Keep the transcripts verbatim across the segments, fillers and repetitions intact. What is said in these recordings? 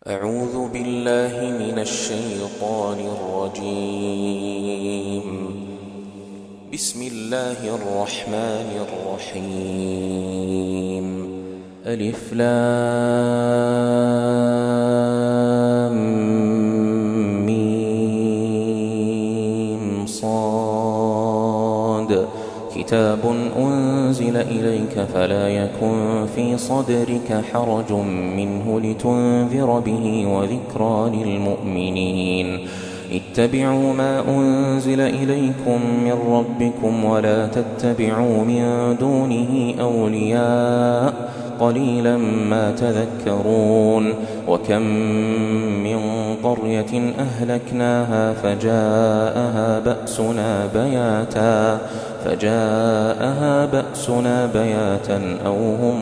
أعوذ بالله من الشيطان الرجيم. بسم الله الرحمن الرحيم. ألف لام ميم صاد. كتاب أنزل إليك فلا يكن في صدرك حرج منه لتنذر به وذكرى للمؤمنين. اتبعوا ما أنزل إليكم من ربكم ولا تتبعوا من دونه أولياء قليلا ما تذكرون. وكم من قرية أهلكناها فجاءها بأسنا بياتا فجاءها بأسنا بياتا أو هم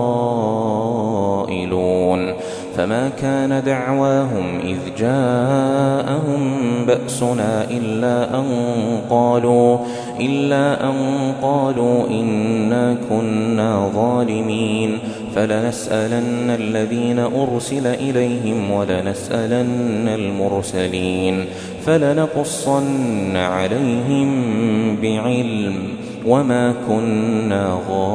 قائلون. فما كان دعواهم إذ جاءهم بأسنا إلا أن قالوا إلا أن قالوا إنا كنا ظالمين. فلنسألن الذين أرسل إليهم ولنسألن المرسلين فلنقصن عليهم بعلم وما كنا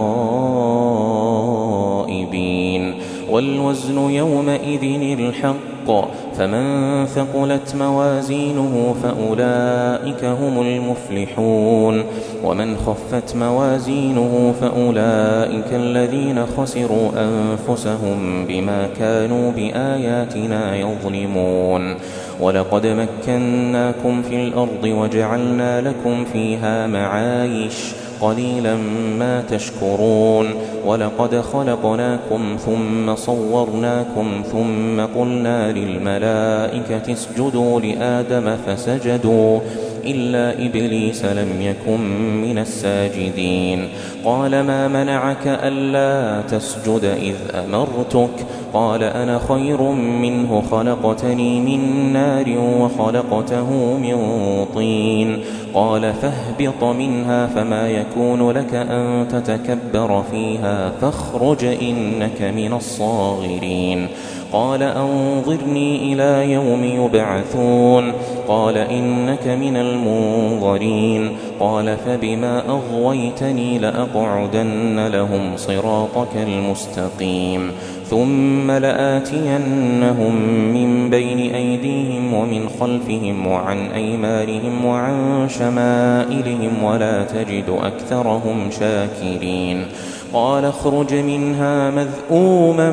غائبين. والوزن يومئذ الحق فمن ثقلت موازينه فأولئك هم المفلحون ومن خفت موازينه فأولئك الذين خسروا أنفسهم بما كانوا بآياتنا يظلمون. ولقد مكناكم في الأرض وجعلنا لكم فيها معايش قليلا ما تشكرون. ولقد خلقناكم ثم صورناكم ثم قلنا للملائكة اسجدوا لآدم فسجدوا إلا إبليس لم يكن من الساجدين. قال ما منعك ألا تسجد إذ أمرتك؟ قال أنا خير منه خلقتني من نار وخلقته من طين. قال فاهبط منها فما يكون لك أن تتكبر فيها فاخرج إنك من الصاغرين. قال أنظرني إلى يوم يبعثون. قال إنك من المنظرين. قال فبما أغويتني لأقعدن لهم صراطك المستقيم ثم لآتينهم من بين أيديهم ومن خلفهم وعن أيمانهم وعن شمائلهم ولا تجد أكثرهم شاكرين. قال اخرج منها مذءوما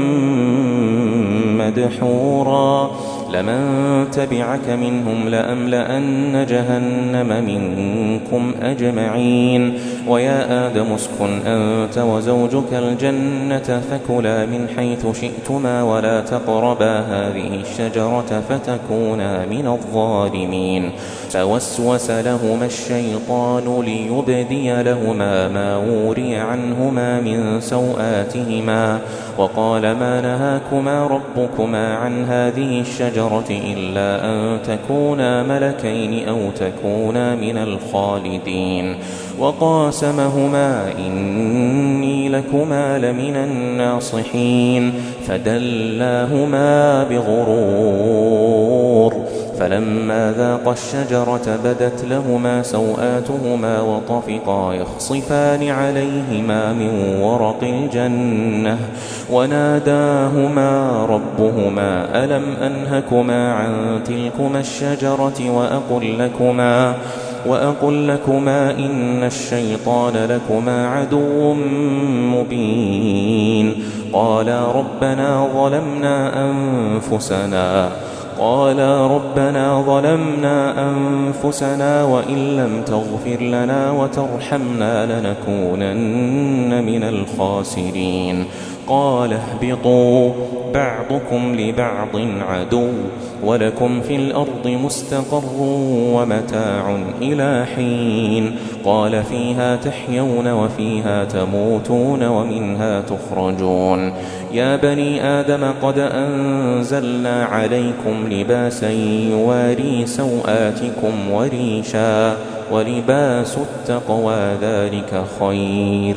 مدحورا لمن تبعك منهم لأملأن جهنم منكم أجمعين. ويا آدم اسكن أنت وزوجك الجنة فكلا من حيث شئتما ولا تقربا هذه الشجرة فتكونا من الظالمين. فوسوس لهما الشيطان ليبدي لهما ما وري عنهما من سوآتهما وقال ما نهاكما ربكما عن هذه الشجرة إلا أن تكونا ملكين أو تكونا من الخالدين. وقاسمهما إني لكما لمن الناصحين فدلاهما بغرور. فلما ذاقا الشجرة بدت لهما سوآتهما وطفقا يخصفان عليهما من ورق الجنة وناداهما ربهما ألم أنهكما عن تلكما الشجرة وأقل لكما وأقل لكما إن الشيطان لكما عدو مبين. قالا ربنا ظلمنا أنفسنا قالا ربنا ظلمنا أنفسنا وإن لم تغفر لنا وترحمنا لنكونن من الخاسرين. قال اهبطوا بعضكم لبعض عدو ولكم في الأرض مستقر ومتاع إلى حين. قال فيها تحيون وفيها تموتون ومنها تخرجون. يا بني آدم قد أنزلنا عليكم لباسا يواري سوآتكم وريشا ولباس التقوى ذلك خير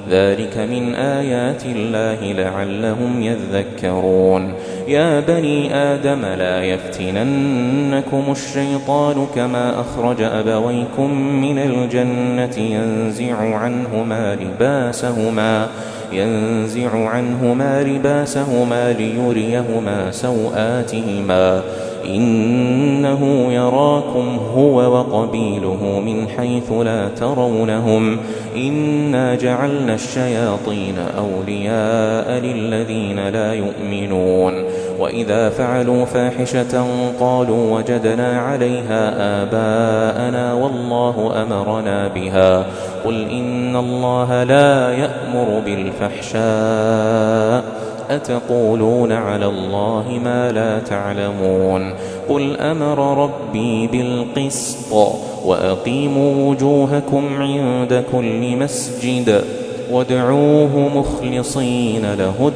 ذلك من آيات الله لعلهم يذكرون يا بني آدم لا يفتننكم الشيطان كما أخرج أبويكم من الجنة ينزع عنهما لباسهما ينزع عنهما لباسهما ليريهما سوآتهما إنه يراكم هو وقبيله من حيث لا ترونهم إنا جعلنا الشياطين أولياء للذين لا يؤمنون وإذا فعلوا فاحشة قالوا وجدنا عليها آباءنا والله أمرنا بها قل إن الله لا يأمر بالفحشاء أتقولون على الله ما لا تعلمون قل أمر ربي بالقسط وأقيموا وجوهكم عند كل مسجد وادعوه مخلصين له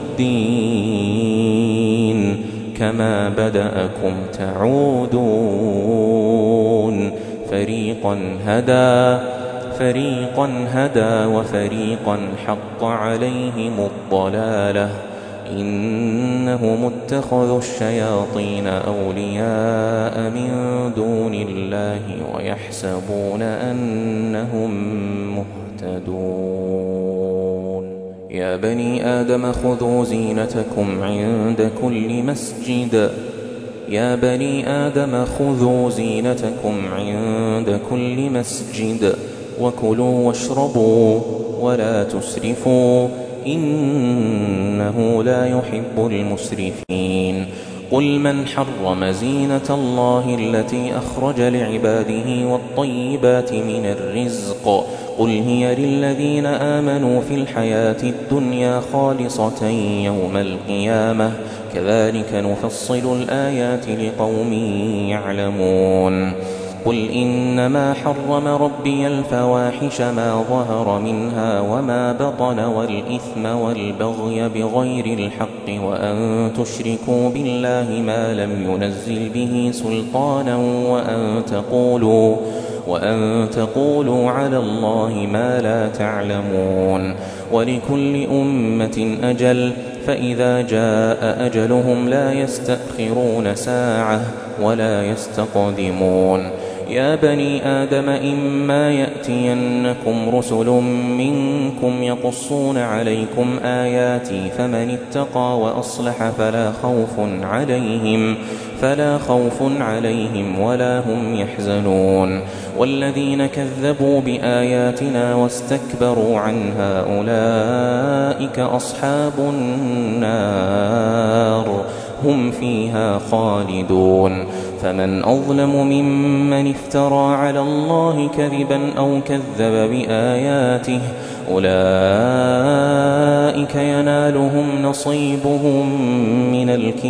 الدين كما بدأكم تعودون فريقا هدى فريقا هدى وفريقا حق عليهم الضلالة إنهم اتخذوا الشياطين أولياء من دون الله ويحسبون أنهم مهتدون يا بني آدم خذوا زينتكم عند كل مسجد يا بني آدم خذوا زينتكم عند كل مسجد وكلوا واشربوا ولا تسرفوا إنه لا يحب المسرفين قل من حرم زينة الله التي أخرج لعباده والطيبات من الرزق قل هي للذين آمنوا في الحياة الدنيا خالصة يوم القيامة كذلك نفصل الآيات لقوم يعلمون قل إنما حرم ربي الفواحش ما ظهر منها وما بطن والإثم والبغي بغير الحق وأن تشركوا بالله ما لم ينزل به سلطانا وأن تقولوا وأن تقولوا على الله ما لا تعلمون ولكل أمة أجل فإذا جاء أجلهم لا يستأخرون ساعة ولا يستقدمون يا بني آدم إما يأتينكم رسل منكم يقصون عليكم آياتي فمن اتقى وأصلح فلا خوف عليهم فلا خوف عليهم ولا هم يحزنون والذين كذبوا بآياتنا واستكبروا عنها أولئك أصحاب النار هم فيها خالدون فمن أظلم ممن افترى على الله كذبا أو كذب بآياته أولئك ينالهم نصيبهم من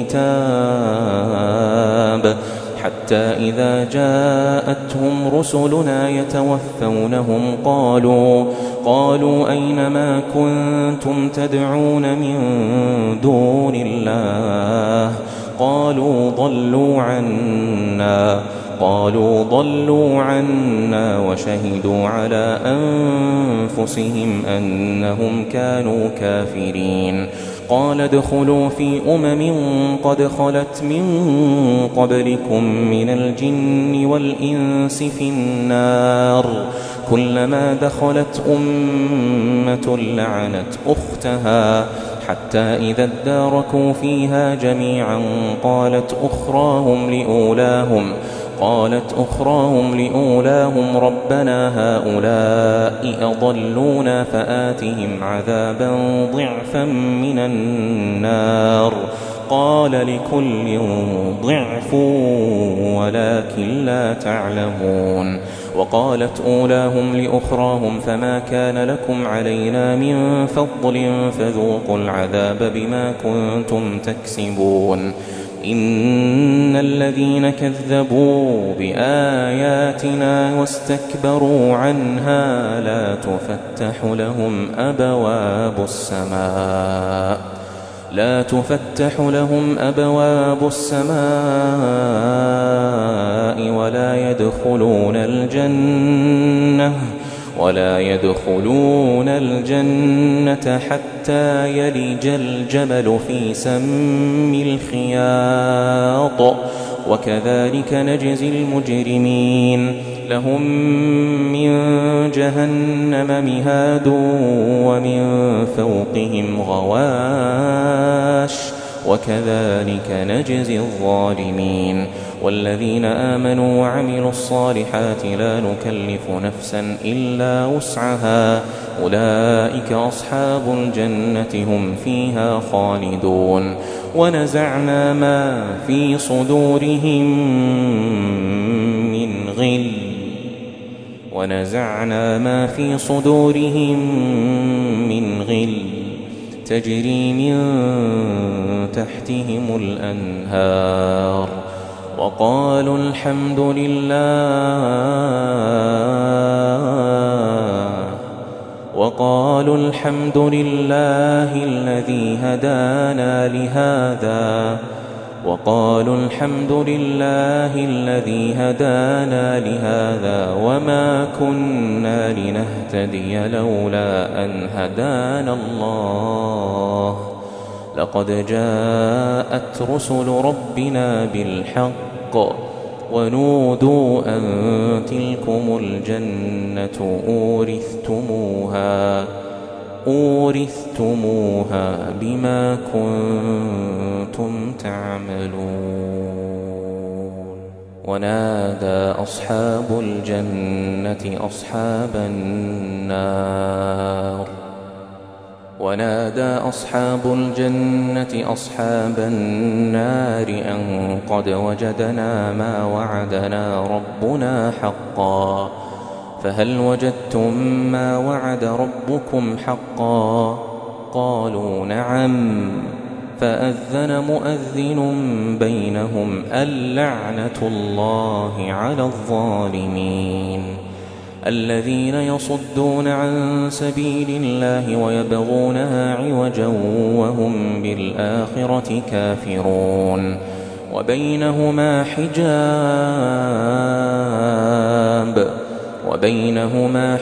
الكتاب حتى إذا جاءتهم رسلنا يتوفونهم قالوا قالوا أين ما كنتم تدعون من دون الله قالوا ضلوا عنا قالوا ضلوا عنا وشهدوا على أنفسهم أنهم كانوا كافرين قال ادخلوا في أمم قد خلت من قبلكم من الجن والإنس في النار كلما دخلت أمة لعنت أختها حتى إذا اداركوا فيها جميعا قالت أخراهم لأولاهم قالت أخراهم لأولاهم ربنا هؤلاء أضلونا فآتهم عذابا ضعفا من النار قال لكل ضعف ولكن لا تعلمون وقالت أولاهم لأخراهم فما كان لكم علينا من فضل فذوقوا العذاب بما كنتم تكسبون إن الذين كذبوا بآياتنا واستكبروا عنها لا تفتح لهم أبواب السماء لا تفتح لهم أبواب السماء ولا يدخلون الجنة ولا يدخلون الجنة حتى يلج الجمل في سم الخياط وكذلك نجزي المجرمين لهم من جهنم مهاد ومن فوقهم غواش وكذلك نجزي الظالمين والذين آمنوا وعملوا الصالحات لا نكلف نفسا إلا وسعها أولئك أصحاب الجنة هم فيها خالدون ونزعنا ما في صدورهم من غل ونزعنا ما في صدورهم من غل تجري من تحتهم الأنهار وقالوا الحمد لله وقالوا الحمد لله الذي هدانا لهذا وقالوا الحمد لله الذي هدانا لهذا وما كنا لنهتدي لولا أن هدانا الله لقد جاءت رسل ربنا بالحق ونودوا أن تلكم الجنة أورثتموها أورثتموها بما كنتم تعملون ونادى أصحاب الجنة أصحاب النار ونادى أصحاب الجنة أصحاب النار أن قد وجدنا ما وعدنا ربنا حقا فهل وجدتم ما وعد ربكم حقا قالوا نعم فأذن مؤذن بينهم اللعنة الله على الظالمين الذين يصدون عن سبيل الله ويبغونها عوجا وهم بالآخرة كافرون وبينهما حجاب وبينهما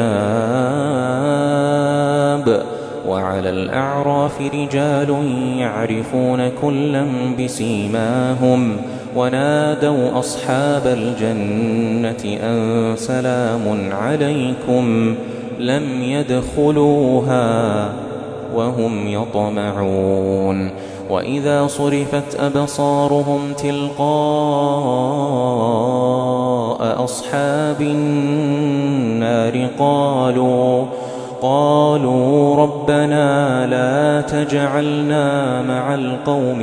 حجاب وعلى الأعراف رجال يعرفون كلا بسيماهم ونادوا أصحاب الجنة أن سلام عليكم لم يدخلوها وهم يطمعون وإذا صرفت أبصارهم تلقاء أصحاب النار قالوا قالوا ربنا لا تجعلنا مع القوم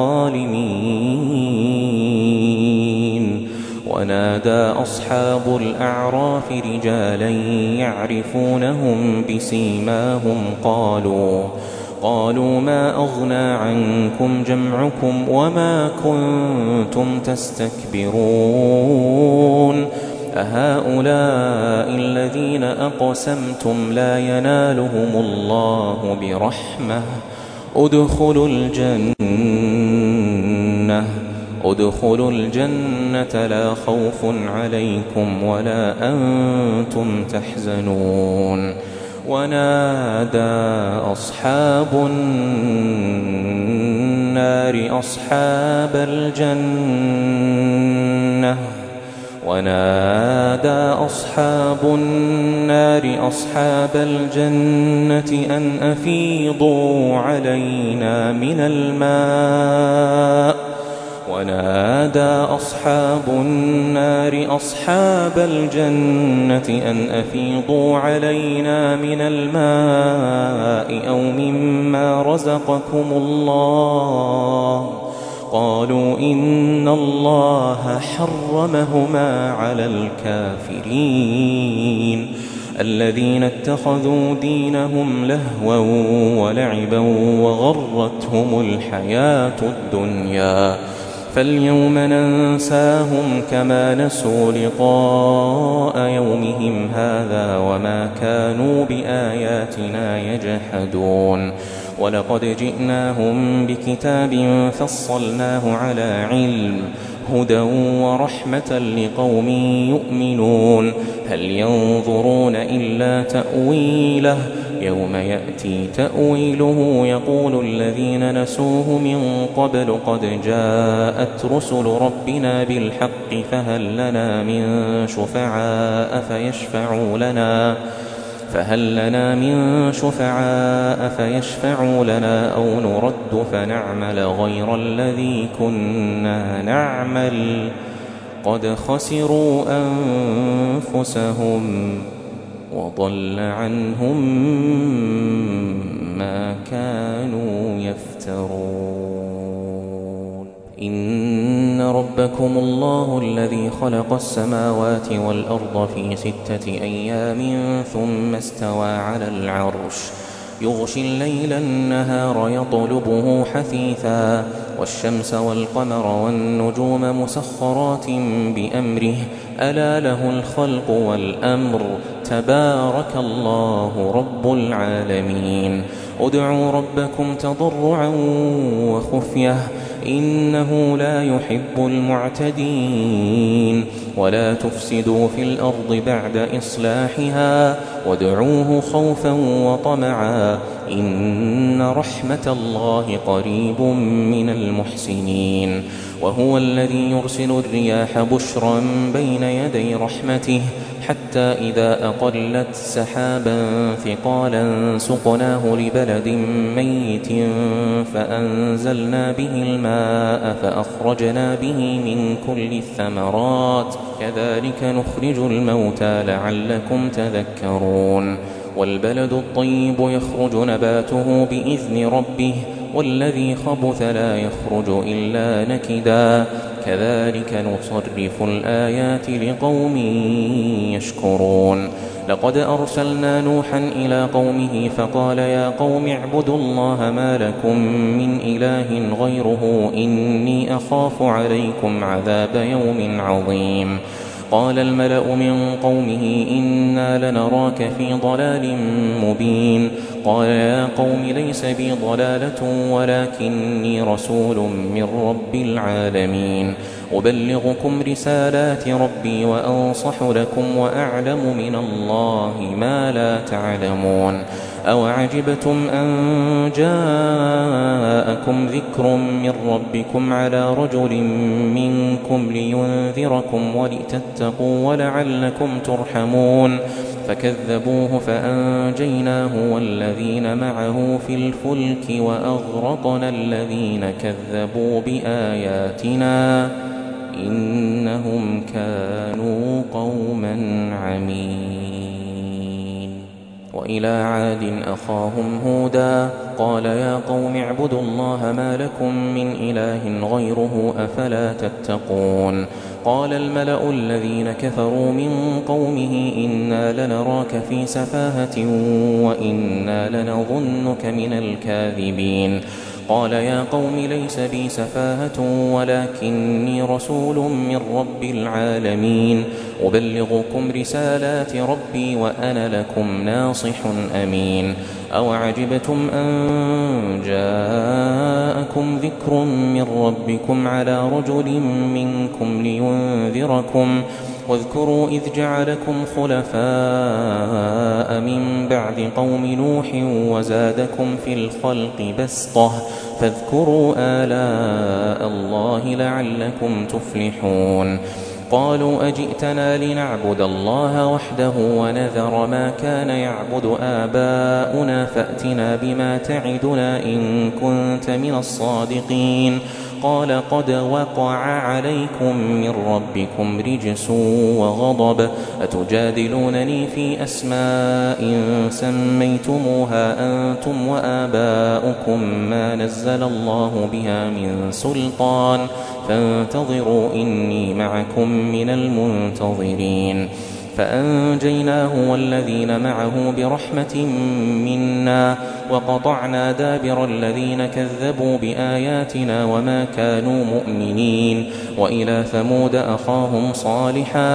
الظالمين ونادى أصحاب الأعراف رجالا يعرفونهم بسيماهم قالوا قالوا ما أغنى عنكم جمعكم وما كنتم تستكبرون أهؤلاء الذين أقسمتم لا ينالهم الله برحمة ادخلوا الجنة ادخلوا الجنة لا خوف عليكم ولا أنتم تحزنون ونادى أصحاب النار أصحاب الجنة ونادى أصحاب النار أصحاب الجنة أن أفيضوا علينا من الماء ونادى أصحاب النار أصحاب الجنة أن أفيضوا علينا من الماء أو مما رزقكم الله قالوا إن الله حرمهما على الكافرين الذين اتخذوا دينهم لهوا ولعبا وغرتهم الحياة الدنيا فاليوم ننساهم كما نسوا لقاء يومهم هذا وما كانوا بآياتنا يجحدون ولقد جئناهم بكتاب فصلناه على علم هدى ورحمة لقوم يؤمنون هل ينظرون إلا تأويله يوم يأتي تأويله يقول الذين نسوه من قبل قد جاءت رسل ربنا بالحق فهل لنا من شفعاء فيشفعوا لنا فهل لنا من شفعاء فيشفعوا لنا أو نرد فنعمل غير الذي كنا نعمل قد خسروا أنفسهم وضل عنهم ما كانوا يفترون إن ربكم الله الذي خلق السماوات والأرض في ستة أيام ثم استوى على العرش يغشي الليل النهار يطلبه حثيثا والشمس والقمر والنجوم مسخرات بأمره ألا له الخلق والأمر تبارك الله رب العالمين ادعوا ربكم تضرعا وخفية إنه لا يحب المعتدين ولا تفسدوا في الأرض بعد إصلاحها وادعوه خوفا وطمعا إن رحمة الله قريب من المحسنين وهو الذي يرسل الرياح بشرا بين يدي رحمته حتى إذا أقلت سحابا ثقالا سقناه لبلد ميت فأنزلنا به الماء فأخرجنا به من كل الثمرات كذلك نخرج الموتى لعلكم تذكرون والبلد الطيب يخرج نباته بإذن ربه والذي خبث لا يخرج إلا نكدا كذلك نصرف الآيات لقوم يشكرون لقد أرسلنا نوحا إلى قومه فقال يا قوم اعبدوا الله ما لكم من إله غيره إني أخاف عليكم عذاب يوم عظيم قال الملأ من قومه إنا لنراك في ضلال مبين قال يا قوم ليس بي ضلالة ولكني رسول من رب العالمين أبلغكم رسالات ربي وأنصح لكم وأعلم من الله ما لا تعلمون أوعجبتم أن جاءكم ذكر من ربكم على رجل منكم لينذركم ولتتقوا ولعلكم ترحمون فكذبوه فأنجيناه والذين معه في الفلك وأغرقنا الذين كذبوا بآياتنا إنهم كانوا قوما عمين وإلى عاد أخاهم هودا قال يا قوم اعبدوا الله ما لكم من إله غيره أفلا تتقون قال الملأ الذين كفروا من قومه إنا لنراك في سفاهة وإنا لنظنك من الكاذبين قال يا قوم ليس بي سفاهة ولكني رسول من رب العالمين أبلغكم رسالات ربي وأنا لكم ناصح أمين أوعجبتم أن جاءكم ذكر من ربكم على رجل منكم لينذركم واذكروا إذ جعلكم خلفاء من بعد قوم نوح وزادكم في الخلق بسطة فاذكروا آلاء الله لعلكم تفلحون قالوا أجئتنا لنعبد الله وحده ونذر ما كان يعبد آباؤنا فأتنا بما تعدنا إن كنت من الصادقين قال قد وقع عليكم من ربكم رجس وغضب أتجادلونني في أسماء سميتموها أنتم وآباؤكم ما نزل الله بها من سلطان فانتظروا إني معكم من المنتظرين فأنجيناه والذين معه برحمة منا وقطعنا دابر الذين كذبوا بآياتنا وما كانوا مؤمنين وإلى ثمود أخاهم صالحا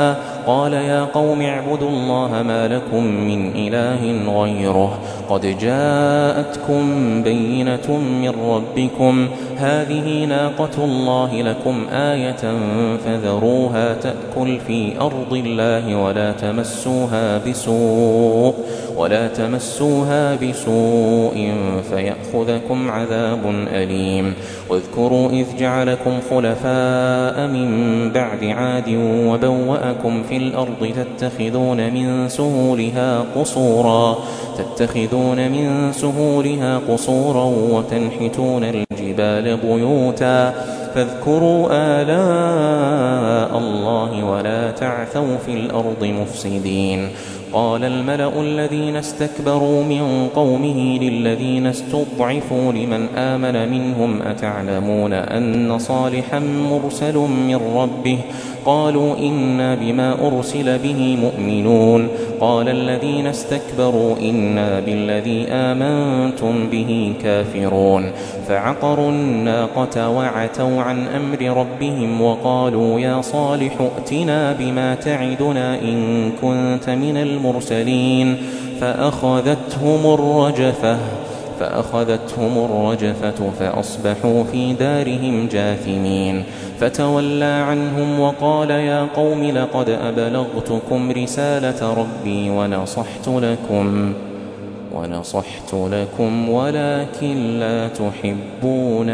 قال يا قوم اعبدوا الله ما لكم من إله غيره قد جاءتكم بينة من ربكم هذه ناقة الله لكم آية فذروها تأكل في أرض الله ولا تمسوها بسوء ولا تمسوها بسوء فيأخذكم عذاب أليم واذكروا إذ جعلكم خلفاء من بعد عاد وبوأكم في الأرض تتخذون من سهولها قصورا تتخذون من سهولها قصورا وتنحتون الجبال بيوتا فاذكروا آلاء الله ولا تعثوا في الأرض مفسدين قال الملأ الذين استكبروا من قومه للذين استضعفوا لمن آمن منهم أتعلمون أن صالحا مرسل من ربه قالوا إنا بما أرسل به مؤمنون قال الذين استكبروا إنا بالذي آمنتم به كافرون فعقروا الناقة وعتوا عن أمر ربهم وقالوا يا صالح ائتنا بما تعدنا إن كنت من المرسلين فأخذتهم الرجفة فأخذتهم الرجفة فأصبحوا في دارهم جاثمين فتولى عنهم وقال يا قوم لقد أبلغتكم رسالة ربي ونصحت لكم ونصحت لكم ولكن لا تحبون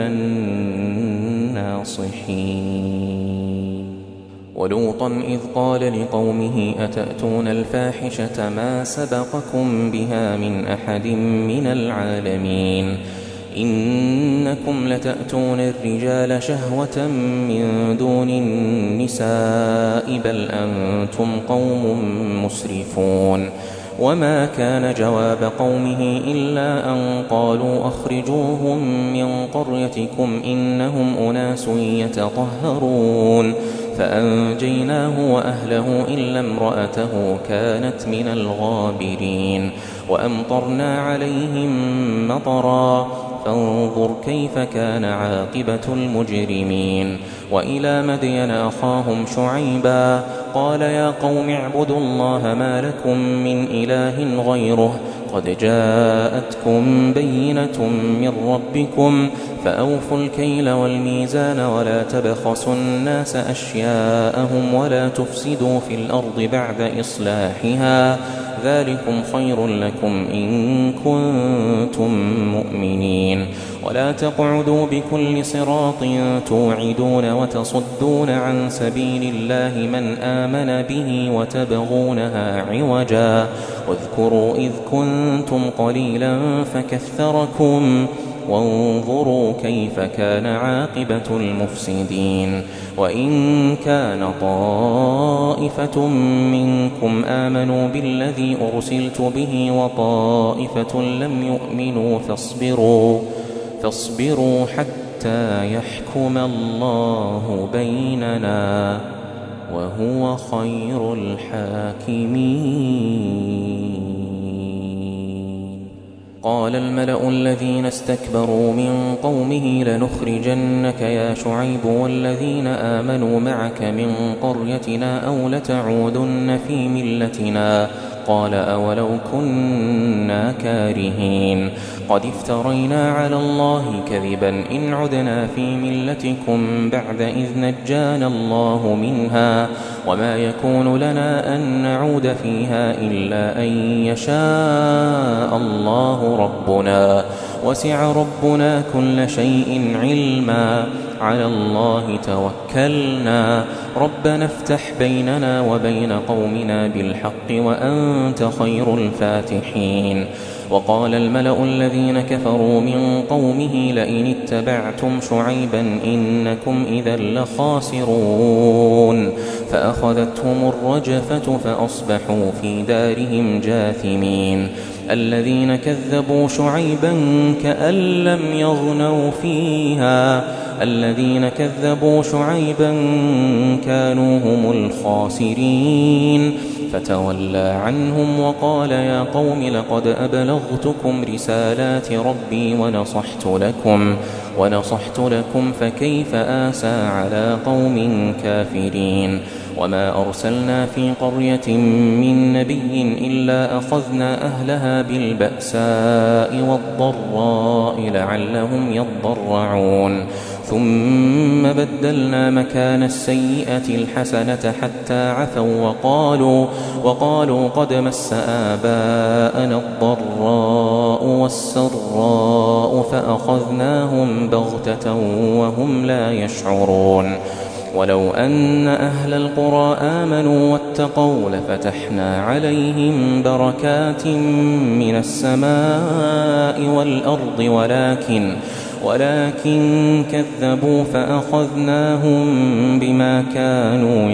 الناصحين ولوطا إذ قال لقومه أتأتون الفاحشة ما سبقكم بها من أحد من العالمين إنكم لتأتون الرجال شهوة من دون النساء بل أنتم قوم مسرفون وما كان جواب قومه إلا أن قالوا أخرجوهم من قريتكم إنهم أناس يتطهرون فأنجيناه وأهله إلا امرأته كانت من الغابرين وأمطرنا عليهم مطرا فانظر كيف كان عاقبة المجرمين وإلى مدين أخاهم شعيبا قال يا قوم اعبدوا الله ما لكم من إله غيره قد جاءتكم بينة من ربكم فأوفوا الكيل والميزان ولا تبخسوا الناس أشياءهم ولا تفسدوا في الأرض بعد إصلاحها ذلكم خير لكم إن كنتم مؤمنين ولا تقعدوا بكل صراط توعدون وتصدون عن سبيل الله من آمن به وتبغونها عوجا واذكروا إذ كنتم قليلا فكثركم وانظروا كيف كان عاقبة المفسدين وإن كان طائفة منكم آمنوا بالذي أرسلت به وطائفة لم يؤمنوا فاصبروا فاصبروا حتى يحكم الله بيننا وهو خير الحاكمين قال الملأ الذين استكبروا من قومه لنخرجنك يا شعيب والذين آمنوا معك من قريتنا أو لتعودن في ملتنا قال أولو كنا كارهين قد افترينا على الله كذبا إن عدنا في ملتكم بعد إذ نجانا الله منها وما يكون لنا أن نعود فيها إلا أن يشاء الله ربنا وسع ربنا كل شيء علما على الله توكلنا ربنا افتح بيننا وبين قومنا بالحق وأنت خير الفاتحين وقال الملأ الذين كفروا من قومه لئن اتبعتم شعيبا إنكم إذا لخاسرون فأخذتهم الرجفة فأصبحوا في دارهم جاثمين الذين كذبوا شعيبا كأن لم يغنوا فيها الذين كذبوا شعيبا كانوا هم الخاسرين فتولى عنهم وقال يا قوم لقد أبلغتكم رسالات ربي ونصحت لكم ونصحت لكم فكيف آسى على قوم كافرين. وما أرسلنا في قرية من نبي إلا أخذنا أهلها بالبأساء والضراء لعلهم يضرعون ثم بدلنا مكان السيئة الحسنة حتى عفوا وقالوا, وقالوا قد مس آباءنا الضراء والسراء فأخذناهم بغتة وهم لا يشعرون. ولو أن أهل القرى آمنوا واتقوا لفتحنا عليهم بركات من السماء والأرض ولكن ولكن كذبوا فأخذناهم بما كانوا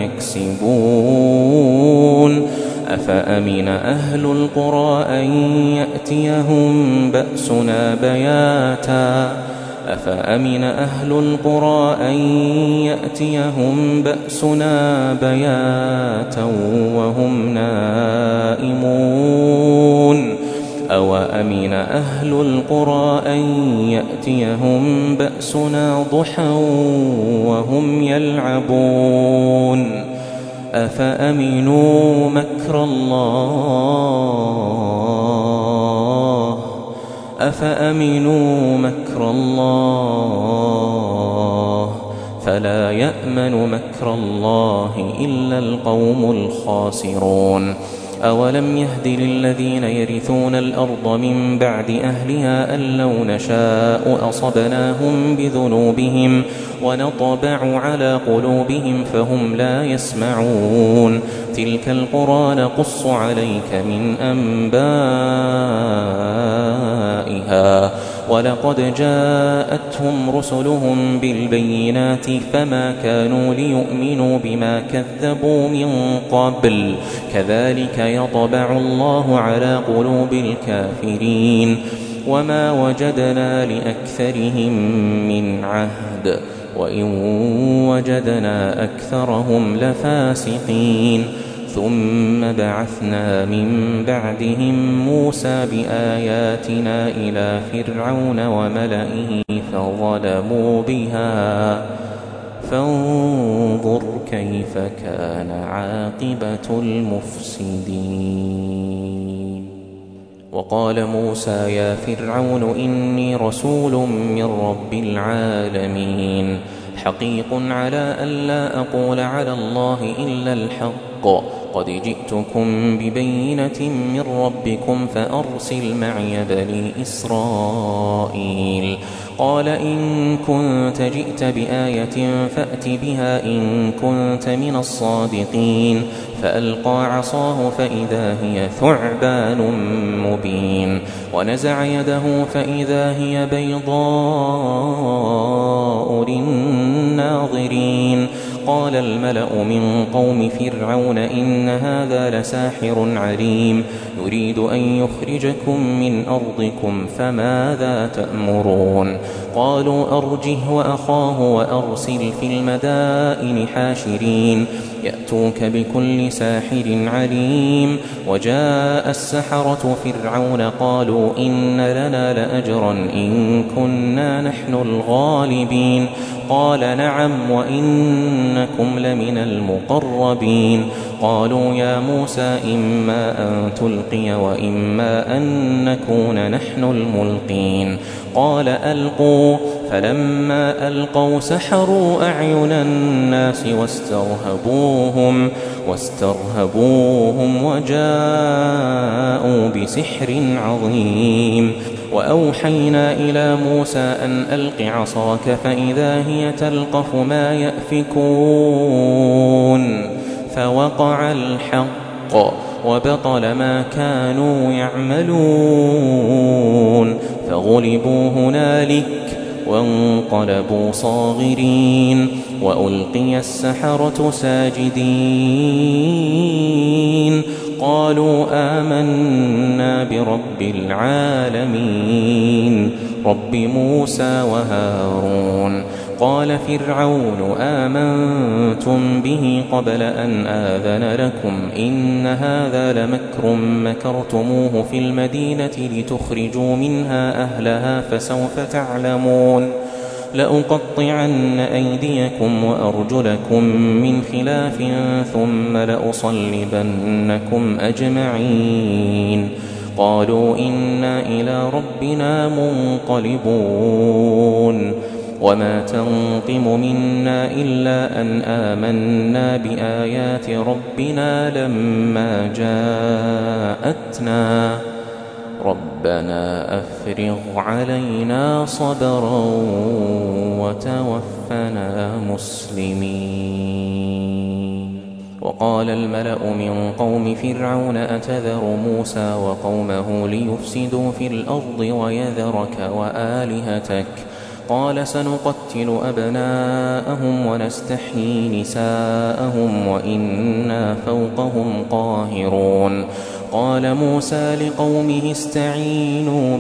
يكسبون. أفأمن أهل القرى أن يأتيهم بأسنا بياتا أفأمن أهل القرى أن يأتيهم بأسنا بياتا وهم نائمون أوأمن أهل القرى أن يأتيهم بأسنا ضحى وهم يلعبون أفأمنوا مكر الله أفأمنوا مكر الله فلا يأمن مكر الله إلا القوم الخاسرون. أولم يهد للذين يرثون الأرض من بعد أهلها أن لو نشاء أصبناهم بذنوبهم ونطبع على قلوبهم فهم لا يسمعون. تلك القرى نقص عليك من أنبائها ولقد جاءتهم رسلهم بالبينات فما كانوا ليؤمنوا بما كذبوا من قبل كذلك يطبع الله على قلوب الكافرين. وما وجدنا لأكثرهم من عهد وإن وجدنا أكثرهم لفاسقين. ثم بعثنا من بعدهم موسى بآياتنا إلى فرعون وملئه فظلموا بها فانظر كيف كان عاقبة المفسدين. وقال موسى يا فرعون إني رسول من رب العالمين حقيق على أن لا أقول على الله إلا الحق قد جئتكم ببينة من ربكم فأرسل معي بني إسرائيل. قال إن كنت جئت بآية فأت بها إن كنت من الصادقين. فألقى عصاه فإذا هي ثعبان مبين ونزع يده فإذا هي بيضاء للناظرين. قال الملأ من قوم فرعون إن هذا لساحر عليم يريد أن يخرجكم من أرضكم فماذا تأمرون. قالوا أرجه وأخاه وأرسل في المدائن حاشرين يأتوك بكل ساحر عليم. وجاء السحرة فرعون قالوا إن لنا لأجرا إن كنا نحن الغالبين. قال نعم وإنكم لمن المقربين. قالوا يا موسى إما أن تلقي وإما أن نكون نحن الملقين. قال ألقوا فلما ألقوا سحروا أعين الناس واسترهبوهم واسترهبوهم وجاءوا بسحر عظيم. وأوحينا إلى موسى أن ألق عصاك فإذا هي تلقف ما يأفكون. فوقع الحق وبطل ما كانوا يعملون فغلبوا هنالك وانقلبوا صاغرين وألقي السحرة ساجدين. قالوا آمنا برب العالمين رب موسى وهارون. قال فرعون آمنتم به قبل أن آذن لكم إن هذا لمكر مكرتموه في المدينة لتخرجوا منها أهلها فسوف تعلمون. لأقطعن أيديكم وأرجلكم من خلاف ثم لأصلبنكم أجمعين. قالوا إنا إلى ربنا منقلبون. وما تنقم منا إلا أن آمنا بآيات ربنا لما جاءتنا ربنا أفرغ علينا صبرا وتوفنا مسلمين. وقال الملأ من قوم فرعون أتذر موسى وقومه ليفسدوا في الأرض ويذرك وآلهتك قال سنقتل أبناءهم ونستحيي نساءهم وإنا فوقهم قاهرون. قال موسى لقومه استعينوا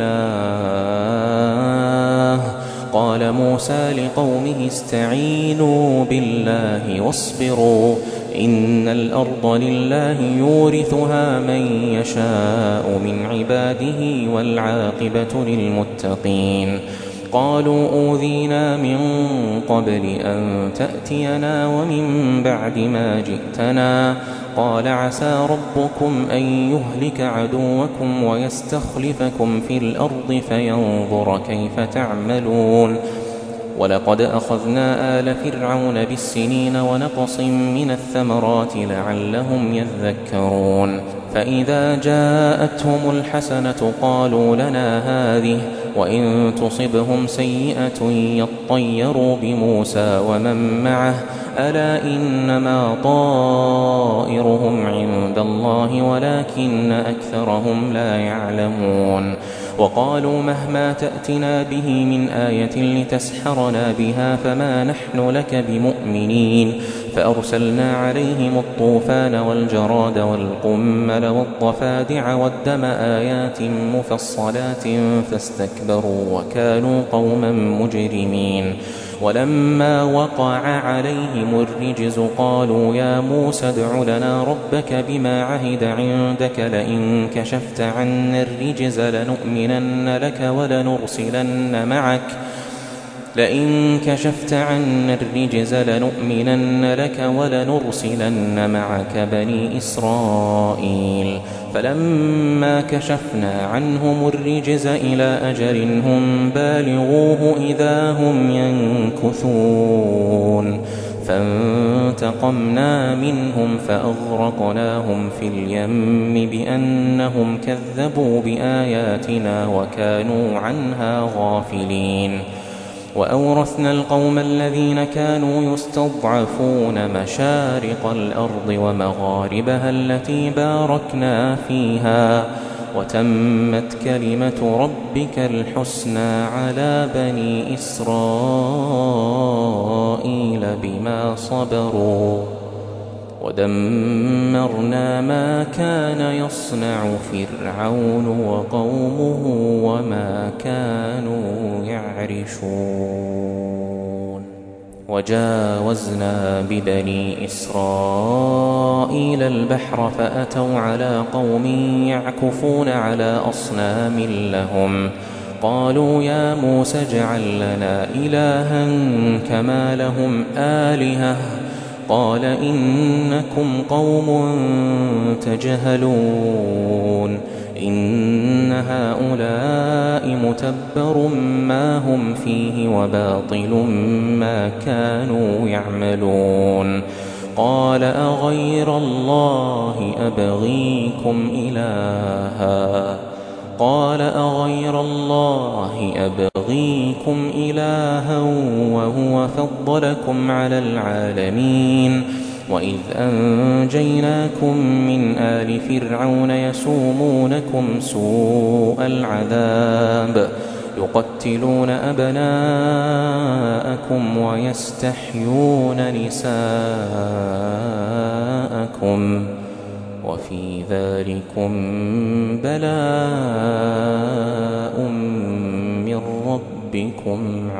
بالله قال موسى لقومه استعينوا بالله واصبروا إن الأرض لله يورثها من يشاء من عباده والعاقبة للمتقين. قالوا أوذينا من قبل أن تأتينا ومن بعد ما جئتنا قال عسى ربكم أن يهلك عدوكم ويستخلفكم في الأرض فينظر كيف تعملون. ولقد أخذنا آل فرعون بالسنين ونقص من الثمرات لعلهم يذكرون. فإذا جاءتهم الحسنة قالوا لنا هذه وإن تصبهم سيئة يطيروا بموسى ومن معه ألا إنما طائرهم عند الله ولكن أكثرهم لا يعلمون. وقالوا مهما تأتنا به من آية لتسحرنا بها فما نحن لك بمؤمنين. فأرسلنا عليهم الطوفان والجراد والقمل والضفادع والدم آيات مفصلات فاستكبروا وكانوا قوما مجرمين. ولما وقع عليهم الرجز قالوا يا موسى ادع لنا ربك بما عهد عندك لئن كشفت عنا الرجز لنؤمنن لك ولنرسلن معك لئن كشفت عنا الرجز لنؤمنن لك ولنرسلن معك بني إسرائيل. فلما كشفنا عنهم الرجز إلى أجل هم بالغوه إذا هم ينكثون. فانتقمنا منهم فأغرقناهم في اليم بأنهم كذبوا بآياتنا وكانوا عنها غافلين. وأورثنا القوم الذين كانوا يستضعفون مشارق الأرض ومغاربها التي باركنا فيها وتمت كلمة ربك الحسنى على بني إسرائيل بما صبروا ودمرنا ما كان يصنع فرعون وقومه وما كانوا يعرشون. وجاوزنا ببني إسرائيل البحر فأتوا على قوم يعكفون على أصنام لهم قالوا يا موسى اجعل لنا إلها كما لهم آلهة قال إنكم قوم تجهلون إن هؤلاء متبر ما هم فيه وباطل ما كانوا يعملون. قال أغير الله أبغيكم إلها قال أغير الله أبغيكم إلها وهو فضلكم على العالمين. وإذ أنجيناكم من آل فرعون يسومونكم سوء العذاب يقتلون أبناءكم ويستحيون نساءكم وفي ذلكم بلاء من ربكم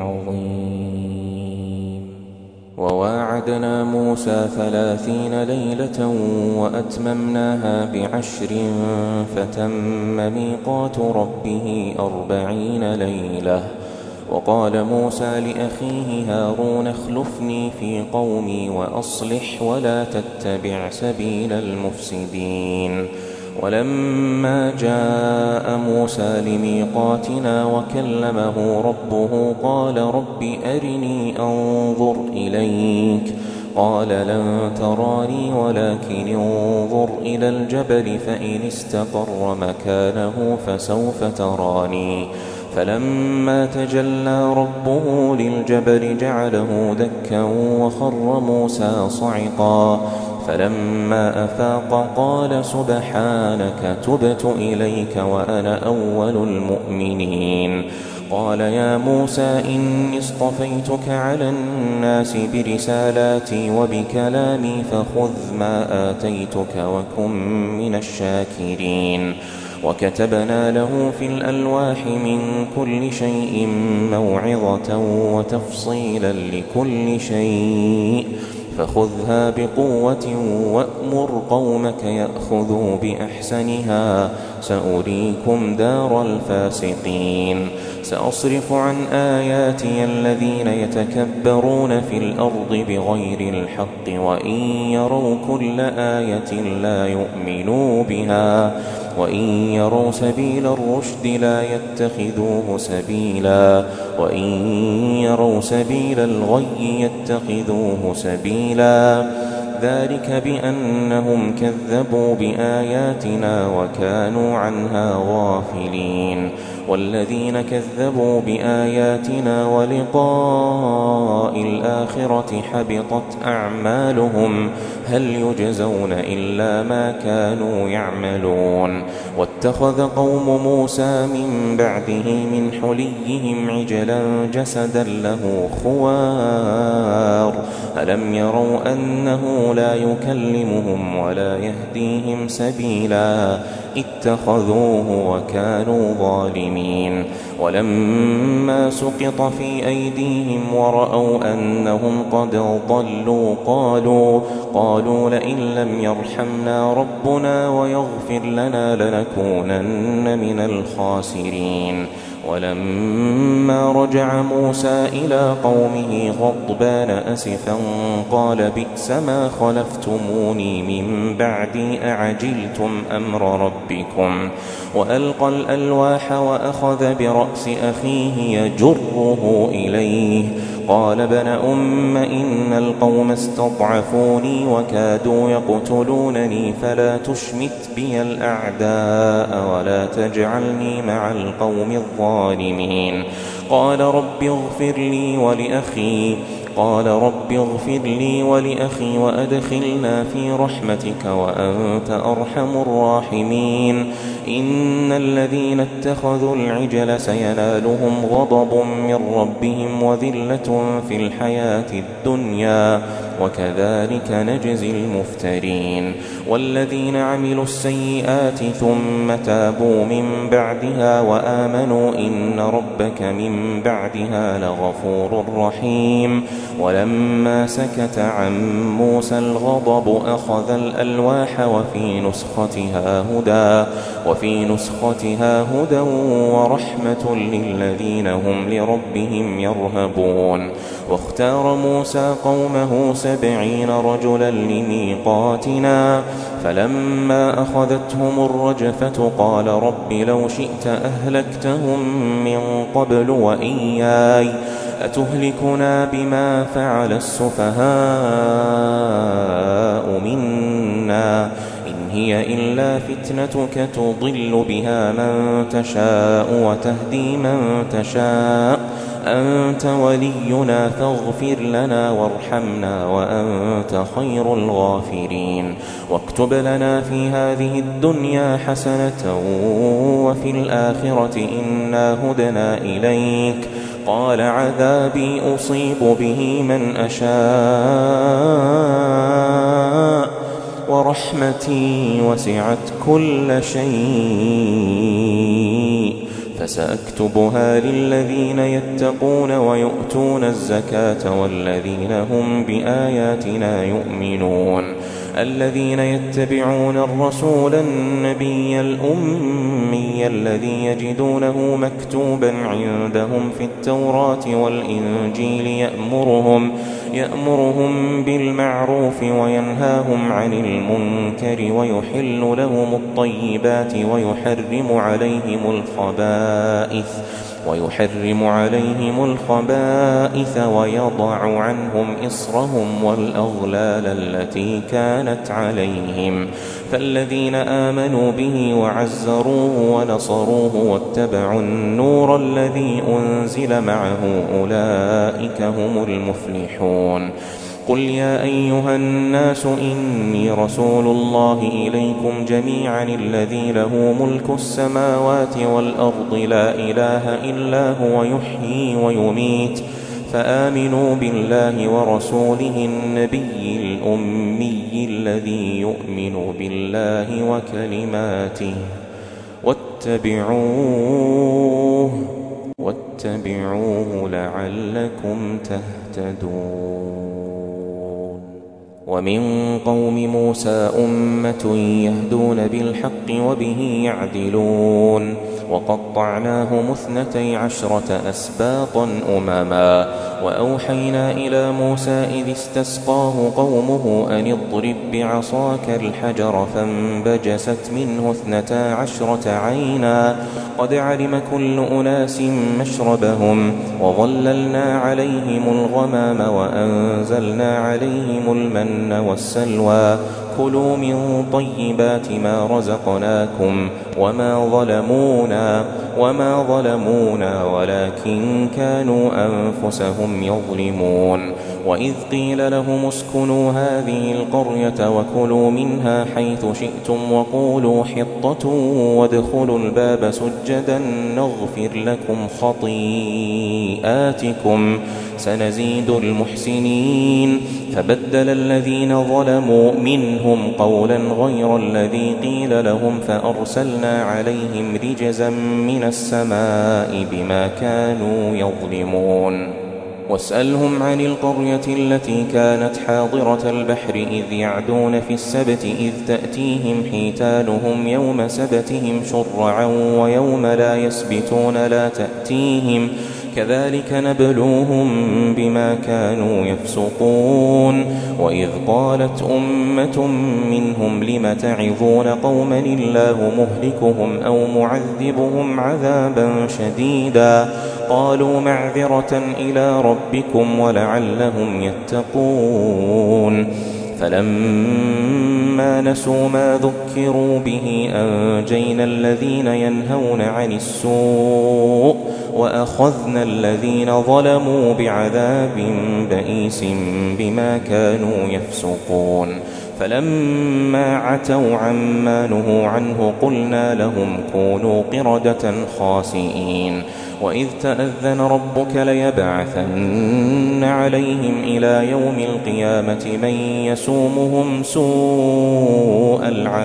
عظيم. وواعدنا موسى ثلاثين ليلة وأتممناها بعشر فتم ميقات ربه أربعين ليلة وقال موسى لأخيه هارون اخلفني في قومي وأصلح ولا تتبع سبيل المفسدين. ولما جاء موسى لميقاتنا وكلمه ربه قال رب أرني أنظر إليك قال لن تراني ولكن انظر إلى الجبل فإن استقر مكانه فسوف تراني. فلما تجلى ربه للجبل جعله دكا وخر موسى صعقا. فلما أفاق قال سبحانك تبت إليك وأنا أول المؤمنين. قال يا موسى إني اصطفيتك على الناس برسالاتي وبكلامي فخذ ما آتيتك وكن من الشاكرين. وكتبنا له في الألواح من كل شيء موعظة وتفصيلا لكل شيء فخذها بقوة وأمر قومك يأخذوا بأحسنها سأريكم دار الفاسقين. سأصرف عن آياتي الذين يتكبرون في الأرض بغير الحق وإن يروا كل آية لا يؤمنوا بها وإن يروا سبيل الرشد لا يتخذوه سبيلا وإن يروا سبيل الغي يتخذوه سبيلا. ذلك بأنهم كذبوا بآياتنا وكانوا عنها غافلين. والذين كذبوا بآياتنا ولقاء الآخرة حبطت أعمالهم هل يجزون إلا ما كانوا يعملون. واتخذ قوم موسى من بعده من حليهم عجلا جسدا له خوار ألم يروا أنه لا يكلمهم ولا يهديهم سبيلا اتخذوه وكانوا ظالمين. ولما سقط في أيديهم ورأوا أنهم قد ضلوا قالوا قالوا لئن لم يرحمنا ربنا ويغفر لنا لنكونن من الخاسرين. ولما رجع موسى إلى قومه غضبان أسفا قال بئس ما خلفتموني من بعدي أعجلتم أمر ربكم. وألقى الألواح وأخذ برأس أخيه يجره إليه قال ابن أم إن القوم استضعفوني وكادوا يقتلونني فلا تشمت بي الأعداء ولا تجعلني مع القوم الظالمين. قال رب اغفر لي ولأخي قال رب اغفر لي ولأخي وأدخلنا في رحمتك وأنت أرحم الراحمين. إن الذين اتخذوا العجل سينالهم غضب من ربهم وذلة في الحياة الدنيا وكذلك نجزي المفترين. والذين عملوا السيئات ثم تابوا من بعدها وآمنوا إن ربك من بعدها لغفور رحيم. ولما سكت عن موسى الغضب أخذ الألواح وفي نسختها هدى وفي نسختها هدى ورحمة للذين هم لربهم يرهبون. واختار موسى قومه سبعين رجلا لميقاتنا فلما أخذتهم الرجفة قال رب لو شئت أهلكتهم من قبل وإياي أتهلكنا بما فعل السفهاء منا إن هي إلا فتنتك تضل بها من تشاء وتهدي من تشاء أنت ولينا فاغفر لنا وارحمنا وأنت خير الغافرين. واكتب لنا في هذه الدنيا حسنة وفي الآخرة إنا هدنا إليك قال عذابي أصيب به من أشاء ورحمتي وسعت كل شيء فسأكتبها للذين يتقون ويؤتون الزكاة والذين هم بآياتنا يؤمنون الذين يتبعون الرسول النبي الأمي الذي يجدونه مكتوبا عندهم في التوراة والإنجيل يأمرهم يأمرهم بالمعروف وينهاهم عن المنكر ويحل لهم الطيبات ويحرم عليهم الخبائث ويحرم عليهم الخبائث ويضع عنهم إصرهم والأغلال التي كانت عليهم فالذين آمنوا به وعزروه ونصروه واتبعوا النور الذي أنزل معه أولئك هم المفلحون قل يا أيها الناس إني رسول الله إليكم جميعا الذي له ملك السماوات والأرض لا إله إلا هو يحيي ويميت فآمنوا بالله ورسوله النبي الأمي الذي يؤمن بالله وكلماته واتبعوه واتبعوه لعلكم تهتدون ومن قوم موسى أمة يهدون بالحق وبه يعدلون وقطعناهم اثنتي عشرة أسباطا أمما وأوحينا إلى موسى إذ استسقاه قومه أن اضرب بعصاك الحجر فانبجست منه اثنتا عشرة عينا قد علم كل أناس مشربهم وظللنا عليهم الغمام وأنزلنا عليهم المن والسلوى كلوا من طيبات ما رزقناكم وما ظلمونا وما ظلمونا ولكن كانوا أنفسهم يظلمون وإذ قيل لهم اسكنوا هذه القرية وكلوا منها حيث شئتم وقولوا حطة وادخلوا الباب سجدا نغفر لكم خطيئاتكم سنزيد المحسنين فبدل الذين ظلموا منهم قولا غير الذي قيل لهم فأرسلنا عليهم رجزا من السماء بما كانوا يظلمون واسألهم عن القرية التي كانت حاضرة البحر إذ يعدون في السبت إذ تأتيهم حيتانهم يوم سبتهم شرعا ويوم لا يسبتون لا تأتيهم كذلك نبلوهم بما كانوا يفسقون وإذ قالت أمة منهم لم تعظون قوما الله مهلكهم أو معذبهم عذابا شديدا قالوا معذرة إلى ربكم ولعلهم يتقون فلما نسوا ما ذكروا به أنجينا الذين ينهون عن السوء وأخذنا الذين ظلموا بعذاب بئيس بما كانوا يفسقون فلما عتوا عما نهوا عنه قلنا لهم كونوا قردة خاسئين وإذ تأذن ربك ليبعثن عليهم إلى يوم القيامة من يسومهم سوء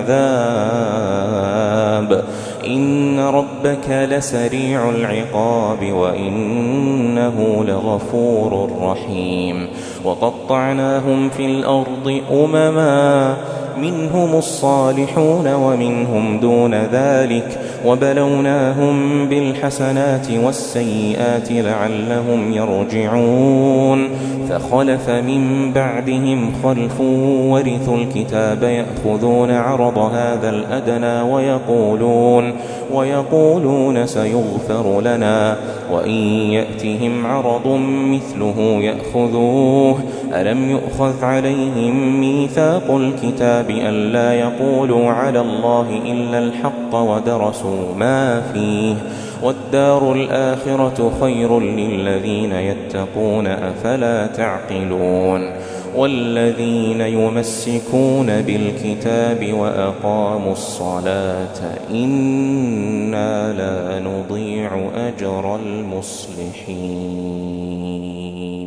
العذاب إن ربك لسريع العقاب وإنه لغفور رحيم وقطعناهم في الأرض أمما منهم الصالحون ومنهم دون ذلك وبلوناهم بالحسنات والسيئات لعلهم يرجعون فخلف من بعدهم خلف ورثوا الكتاب يأخذون عرض هذا الأدنى ويقولون ويقولون سيغفر لنا وإن يأتهم عرض مثله يأخذوه ألم يؤخذ عليهم ميثاق الكتاب ألا يقولوا على الله إلا الحق ودرسوا ما فيه والدار الآخرة خير للذين يتقون أفلا تعقلون والذين يمسكون بالكتاب وأقاموا الصلاة إنا لا نضيع أجر المصلحين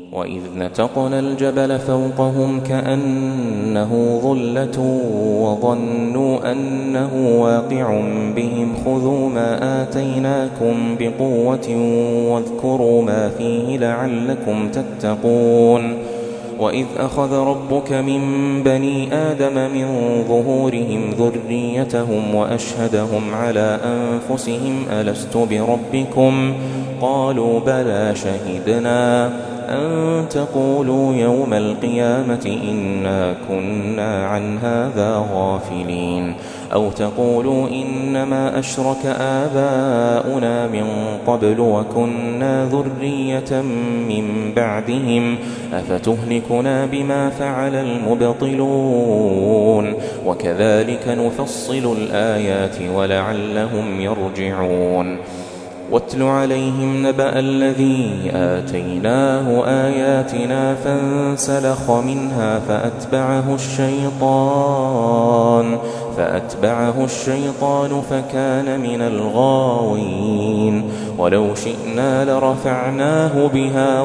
وإذ نتقنا الجبل فوقهم كأنه ظلة وظنوا أنه واقع بهم خذوا ما آتيناكم بقوة واذكروا ما فيه لعلكم تتقون وإذ أخذ ربك من بني آدم من ظهورهم ذريتهم وأشهدهم على أنفسهم ألست بربكم قالوا بلى شهدنا أن تقولوا يوم القيامة إنا كنا عن هذا غافلين أو تقولوا إنما أشرك آباؤنا من قبل وكنا ذرية من بعدهم أفتهلكنا بما فعل المبطلون وكذلك نفصل الآيات ولعلهم يرجعون واتل عليهم نبأ الذي آتيناه آياتنا فانسلخ منها فأتبعه الشيطان فأتبعه الشيطان فكان من الغاوين ولو شئنا لرفعناه بها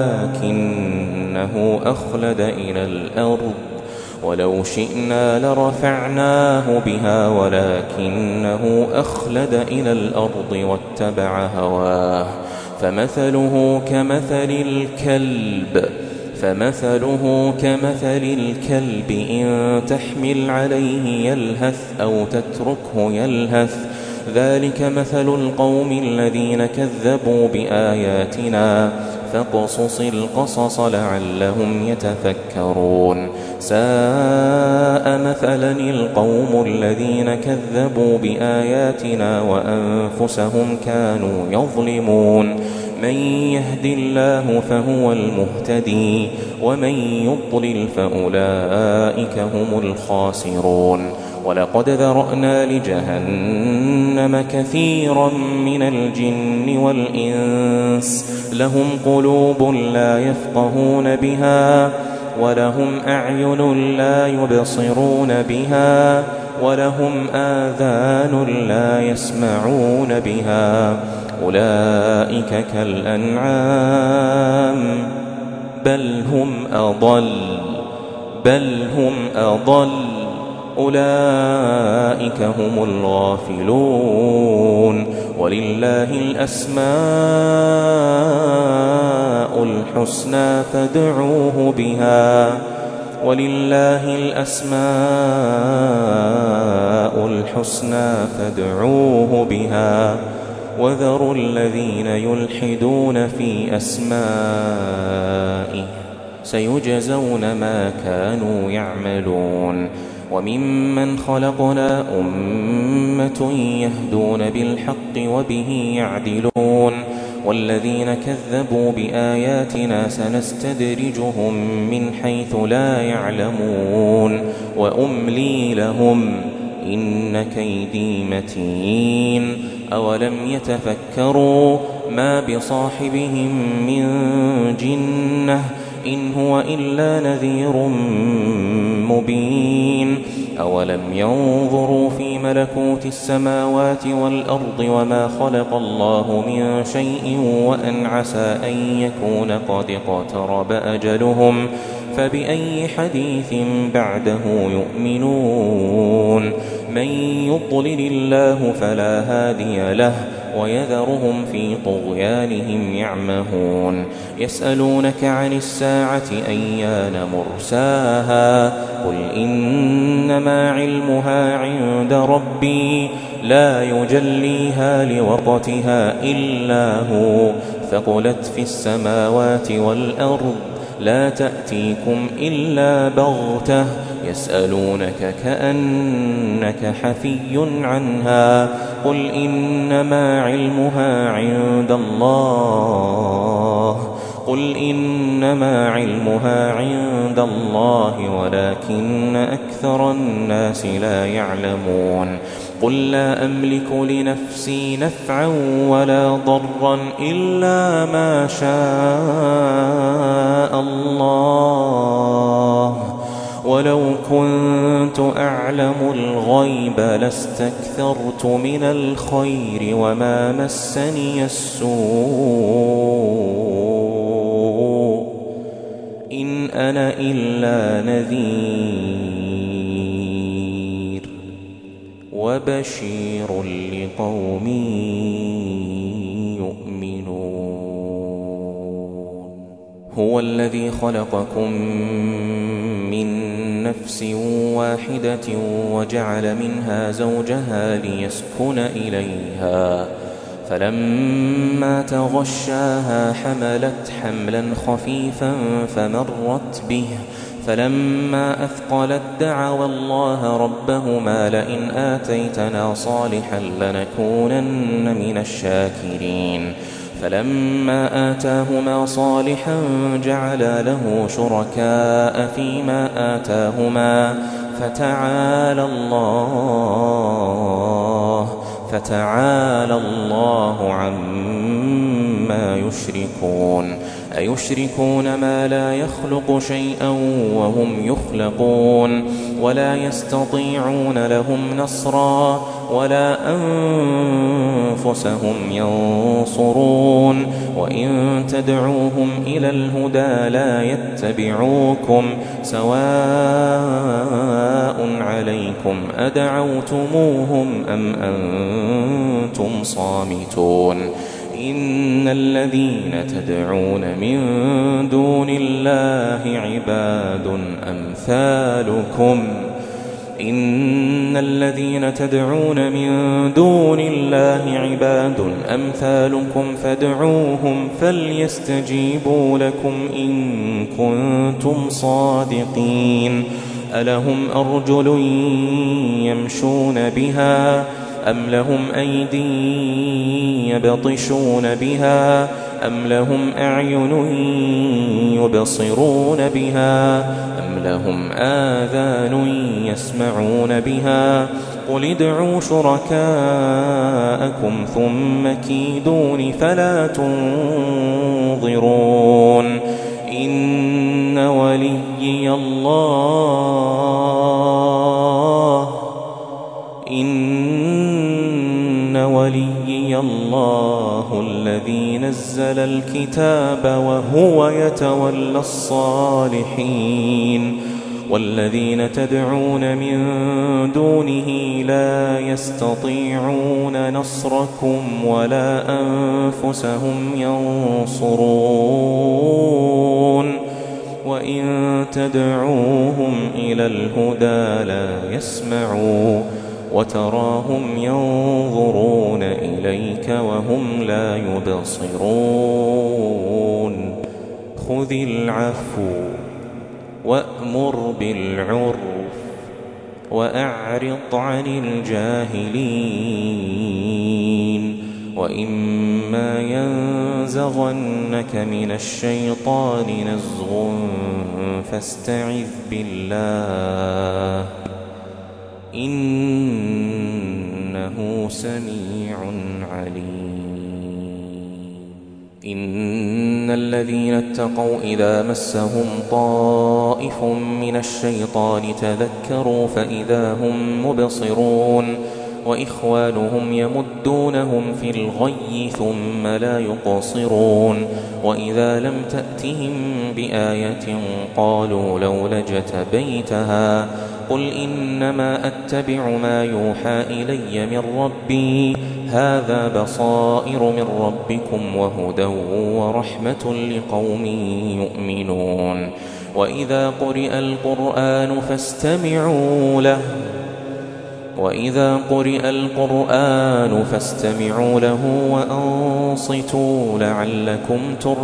ولكنه أخلد إلى الأرض ولو شئنا لرفعناه بها ولكنه أخلد إلى الأرض واتبع هواه فمثله كمثل الكلب فمثله كمثل الكلب إن تحمل عليه يلهث أو تتركه يلهث ذلك مثل القوم الذين كذبوا بآياتنا فاقصص القصص لعلهم يتفكرون ساء مثلا القوم الذين كذبوا بآياتنا وأنفسهم كانوا يظلمون من يهد الله فهو المهتدي ومن يضلل فأولئك هم الخاسرون ولقد ذرأنا لجهنم كثيرا من الجن والإنس لهم قلوب لا يفقهون بها ولهم أعين لا يبصرون بها ولهم آذان لا يسمعون بها أولئك كالأنعام بل هم أضل بل هم أضل أولئك هم الغافلون ولله الأسماء الحسنى فادعوه بها ولله الأسماء الحسنى فادعوه بها وذروا الذين يلحدون في أسمائه سيجزون ما كانوا يعملون وممن خلقنا أمة يهدون بالحق وبه يعدلون والذين كذبوا بآياتنا سنستدرجهم من حيث لا يعلمون وأملي لهم إن كيدي متين أولم يتفكروا ما بصاحبهم من جنة إن هو إلا نذير مبين أولم ينظروا في ملكوت السماوات والأرض وما خلق الله من شيء وأن عسى أن يكون قد اقترب أجلهم فبأي حديث بعده يؤمنون من يضلل الله فلا هادي له ويذرهم في طغيانهم يعمهون يسألونك عن الساعة أيان مرساها قل إنما علمها عند ربي لا يجليها لوقتها إلا هو ثقلت في السماوات والأرض لا تأتيكم إلا بغتة يسألونك كأنك حفي عنها قل إنما علمها عند الله قل إنما علمها عند الله ولكن أكثر الناس لا يعلمون قل لا أملك لنفسي نفعا ولا ضرا إلا ما شاء الله ولو كنت أعلم الغيب لاستكثرت من الخير وما مسني السوء أنا إلا نذير وبشير لقوم يؤمنون. هو الذي خلقكم من نفس واحدة وجعل منها زوجها ليسكن إليها، فلما تغشاها حملت حملا خفيفا فمرت به، فلما أثقلت دعوا الله ربهما لئن آتيتنا صالحا لنكونن من الشاكرين. فلما آتاهما صالحا جعل له شركاء فيما آتاهما فتعالى الله فتعالى الله عما يشركون. أيشركون ما لا يخلق شيئا وهم يخلقون ولا يستطيعون لهم نصرا ولا أنفسهم ينصرون. وإن تدعوهم إلى الهدى لا يتبعوكم سواء عليكم أدعوتموهم أم أنتم صامتون. إن الذين تدعون من دون الله عباد أمثالكم إن الذين تدعون من دون الله عباد أمثالكم فادعوهم فليستجيبوا لكم إن كنتم صادقين. ألهم أرجل يمشون بها أم لهم أيدي يبطشون بها أم لهم أعين يبصرون بها أم لهم آذان يسمعون بها. قل ادعوا شركاءكم ثم كيدون فلا تنظرون. إن وليي الله إن وليي الله الذي نزل الكتاب وهو يتولى الصالحين. والذين تدعون من دونه لا يستطيعون نصركم ولا أنفسهم ينصرون. وإن تدعوهم إلى الهدى لا يسمعوا وتراهم ينظرون إليك وهم لا يبصرون. خذ العفو وأمر بالعرف وأعرض عن الجاهلين. وإما ينزغنك من الشيطان نزغ فاستعذ بالله إنه سميع عليم. إن الذين اتقوا إذا مسهم طائف من الشيطان تذكروا فإذا هم مبصرون. وإخوانهم يمدونهم في الغي ثم لا يقصرون. وإذا لم تأتهم بآية قالوا لولا اجتبيتها قل إنما أتبع ما يوحى إلي من ربي هذا بصائر من ربكم وهدى ورحمة لقوم يؤمنون. وإذا قرئ القرآن فاستمعوا له وإذا قرئ القرآن فاستمعوا له وأنصتوا لعلكم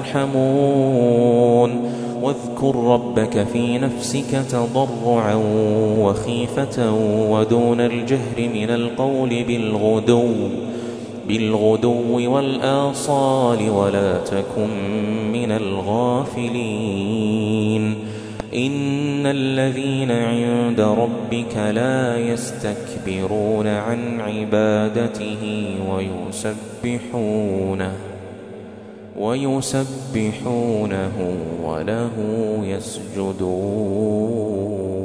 ترحمون. واذكر ربك في نفسك تضرعا وخيفة ودون الجهر من القول بالغدو بالغدو والآصال ولا تكن من الغافلين. إن الذين عند ربك لا يستكبرون عن عبادته ويسبحونه ويسبحونه وله يسجدون.